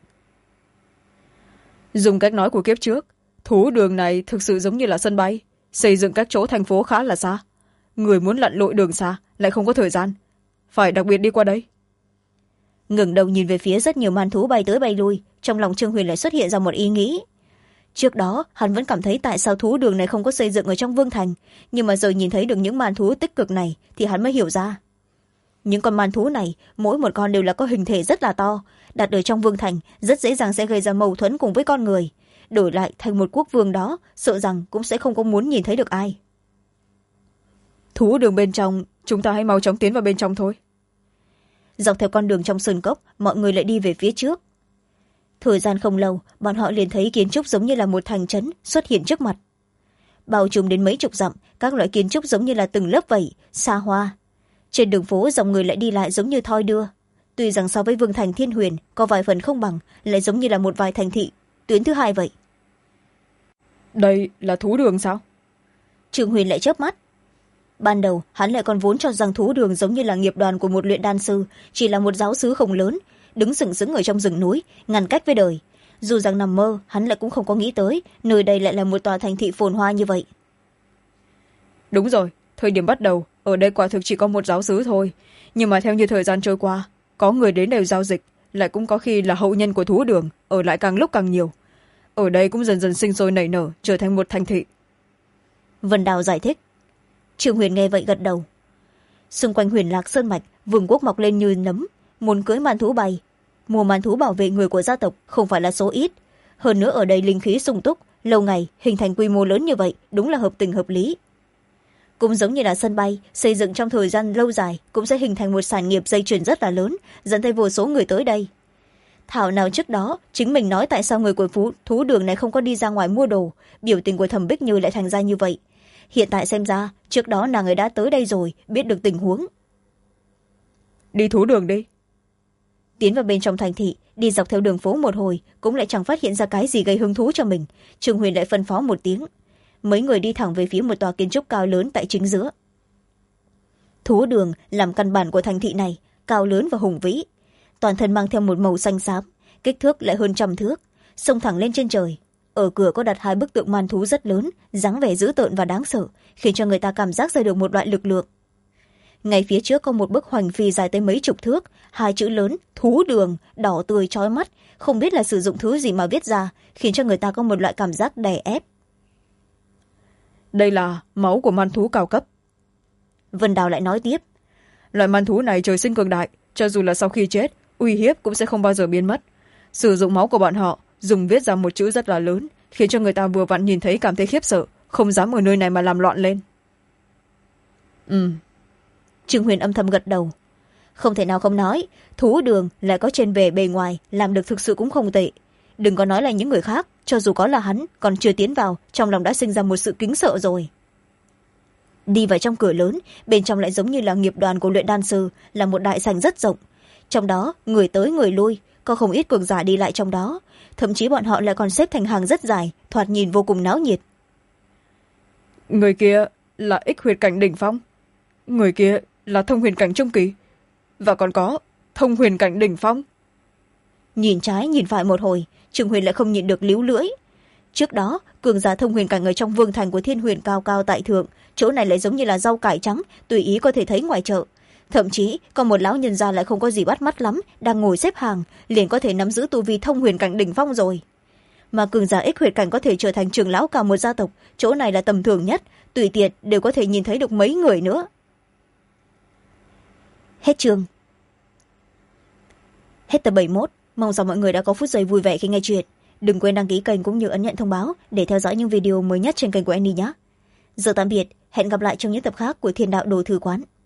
Dùng cách nói của kiếp trước, thú đường này thực sự giống như là sân bay, xây dựng các chỗ thành phố khá là xa. Người muốn lặn lội đường xa lại không có thời gian, phải đặc biệt đi qua đây. Ngẩng đầu nhìn về phía rất nhiều màn thú bay tới bay lui, trong lòng Trương Huyền lại xuất hiện ra một ý nghĩ. Trước đó hắn vẫn cảm thấy tại sao thú đường này không có xây dựng ở trong vương thành, nhưng mà giờ nhìn thấy được những màn thú tích cực này thì hắn mới hiểu ra. Những con màn thú này mỗi một con đều là có hình thể rất là to, đặt ở trong vương thành rất dễ dàng sẽ gây ra mâu thuẫn cùng với con người, đổi lại thành một quốc vương đó sợ rằng cũng sẽ không có muốn nhìn thấy được ai. Thú đường bên trong, chúng ta hãy mau chóng tiến vào bên trong thôi. Dọc theo con đường trong sơn cốc, mọi người lại đi về phía trước. Thời gian không lâu, bọn họ liền thấy kiến trúc giống như là một thành trấn xuất hiện trước mặt. Bao trùm đến mấy chục dặm, các loại kiến trúc giống như là từng lớp vảy xa hoa. Trên đường phố dòng người lại đi lại giống như thoi đưa. Tuy rằng so với vương thành Thiên Huyền có vài phần không bằng, lại giống như là một vài thành thị tuyến thứ hai vậy. Đây là thú đường sao? Trương Huyền lại chớp mắt. Ban đầu hắn lại còn vốn cho rằng thú đường giống như là nghiệp đoàn của một luyện đan sư, chỉ là một giáo xứ không lớn đứng sừng sững ở trong rừng núi ngăn cách với đời. Dù rằng nằm mơ hắn lại cũng không có nghĩ tới nơi đây lại là một tòa thành thị phồn hoa như vậy. Đúng rồi, thời điểm bắt đầu ở đây quả thực chỉ có một giáo xứ thôi, nhưng mà theo như thời gian trôi qua, có người đến đều giao dịch, lại cũng có khi là hậu nhân của thú đường ở lại càng lúc càng nhiều. Ở đây cũng dần dần sinh sôi nảy nở, trở thành một thành thị. Vân Đào giải thích. Trương Huyền nghe vậy gật đầu. Xung quanh Huyền Lạc Sơn mạch, vương quốc mọc lên như nấm, muốn cưới màn thú bay. Mua màn thú bảo vệ người của gia tộc không phải là số ít, hơn nữa ở đây linh khí sung túc, lâu ngày hình thành quy mô lớn như vậy đúng là hợp tình hợp lý. Cũng giống như là sân bay xây dựng trong thời gian lâu dài cũng sẽ hình thành một sản nghiệp dây chuyền rất là lớn, dẫn tới vô số người tới đây. Thảo nào trước đó chính mình nói tại sao người của thú đường này không có đi ra ngoài mua đồ, biểu tình của Thẩm Bích Như lại thành ra như vậy. Hiện tại xem ra trước đó nàng ấy đã tới đây rồi, biết được tình huống. Đi thú đường đi. Tiến vào bên trong thành thị, đi dọc theo đường phố một hồi cũng lại chẳng phát hiện ra cái gì gây hứng thú cho mình. Trương Huyền lại phân phó một tiếng, mấy người đi thẳng về phía một tòa kiến trúc cao lớn tại chính giữa. Thú đường làm căn bản của thành thị này, cao lớn và hùng vĩ, toàn thân mang theo một màu xanh xám, kích thước lại hơn 100 thước, xông thẳng lên trên trời. Ở cửa có đặt 2 bức tượng man thú rất lớn, dáng vẻ dữ tợn và đáng sợ, khiến cho người ta cảm giác ra được một loại lực lượng. Ngay phía trước có một bức hoành phi dài tới mấy chục thước, 2 chữ lớn thú đường đỏ tươi chói mắt, không biết là sử dụng thứ gì mà viết ra, khiến cho người ta có một loại cảm giác đè ép. Đây là máu của man thú cao cấp. Vân Đào lại nói tiếp, loại man thú này trời sinh cường đại, cho dù là sau khi chết uy hiếp cũng sẽ không bao giờ biến mất. Sử dụng máu của bọn họ, dùng viết ra một chữ rất là lớn, khiến cho người ta vừa vặn nhìn thấy cảm thấy khiếp sợ, không dám ở nơi này mà làm loạn lên. Trương Huyền âm thầm gật đầu. Không thể nào không nói, thú đường lại có trên về bề ngoài làm được thực sự cũng không tệ. Đừng có nói là những người khác, cho dù có là hắn còn chưa tiến vào, trong lòng đã sinh ra một sự kính sợ rồi. Đi vào trong cửa lớn, bên trong lại giống như là nghiệp đoàn của luyện đan sư, là một đại sảnh rất rộng. Trong đó người tới người lui, có không ít cường giả đi lại trong đó, thậm chí bọn họ lại còn xếp thành hàng rất dài, thoạt nhìn vô cùng náo nhiệt. Người kia là ích huyệt cảnh đỉnh phong, người kia là thông huyền cảnh trung kỳ, và còn có thông huyền cảnh đỉnh phong. Nhìn trái nhìn phải một hồi, Trương Huyền lại không nhịn được líu lưỡi. Trước đó cường giả thông huyền cảnh ở trong vương thành của Thiên Huyền cao cao tại thượng, chỗ này lại giống như là rau cải trắng, tùy ý có thể thấy ngoài chợ. Thậm chí còn một lão nhân gia lại không có gì bắt mắt lắm, đang ngồi xếp hàng liền có thể nắm giữ tu vi thông huyền cảnh đỉnh phong rồi. Mà cường giả ích huyệt cảnh có thể trở thành trưởng lão cả một gia tộc, chỗ này là tầm thường nhất, tùy tiện đều có thể nhìn thấy được mấy người nữa. Hết chương. Hết tập 71. Mong rằng mọi người đã có phút giây vui vẻ khi nghe chuyện. Đừng quên đăng ký kênh cũng như ấn nhận thông báo để theo dõi những video mới nhất trên kênh của Annie nhé. Giờ tạm biệt, hẹn gặp lại trong những tập khác của Thiên Đạo Đồ Thư Quán.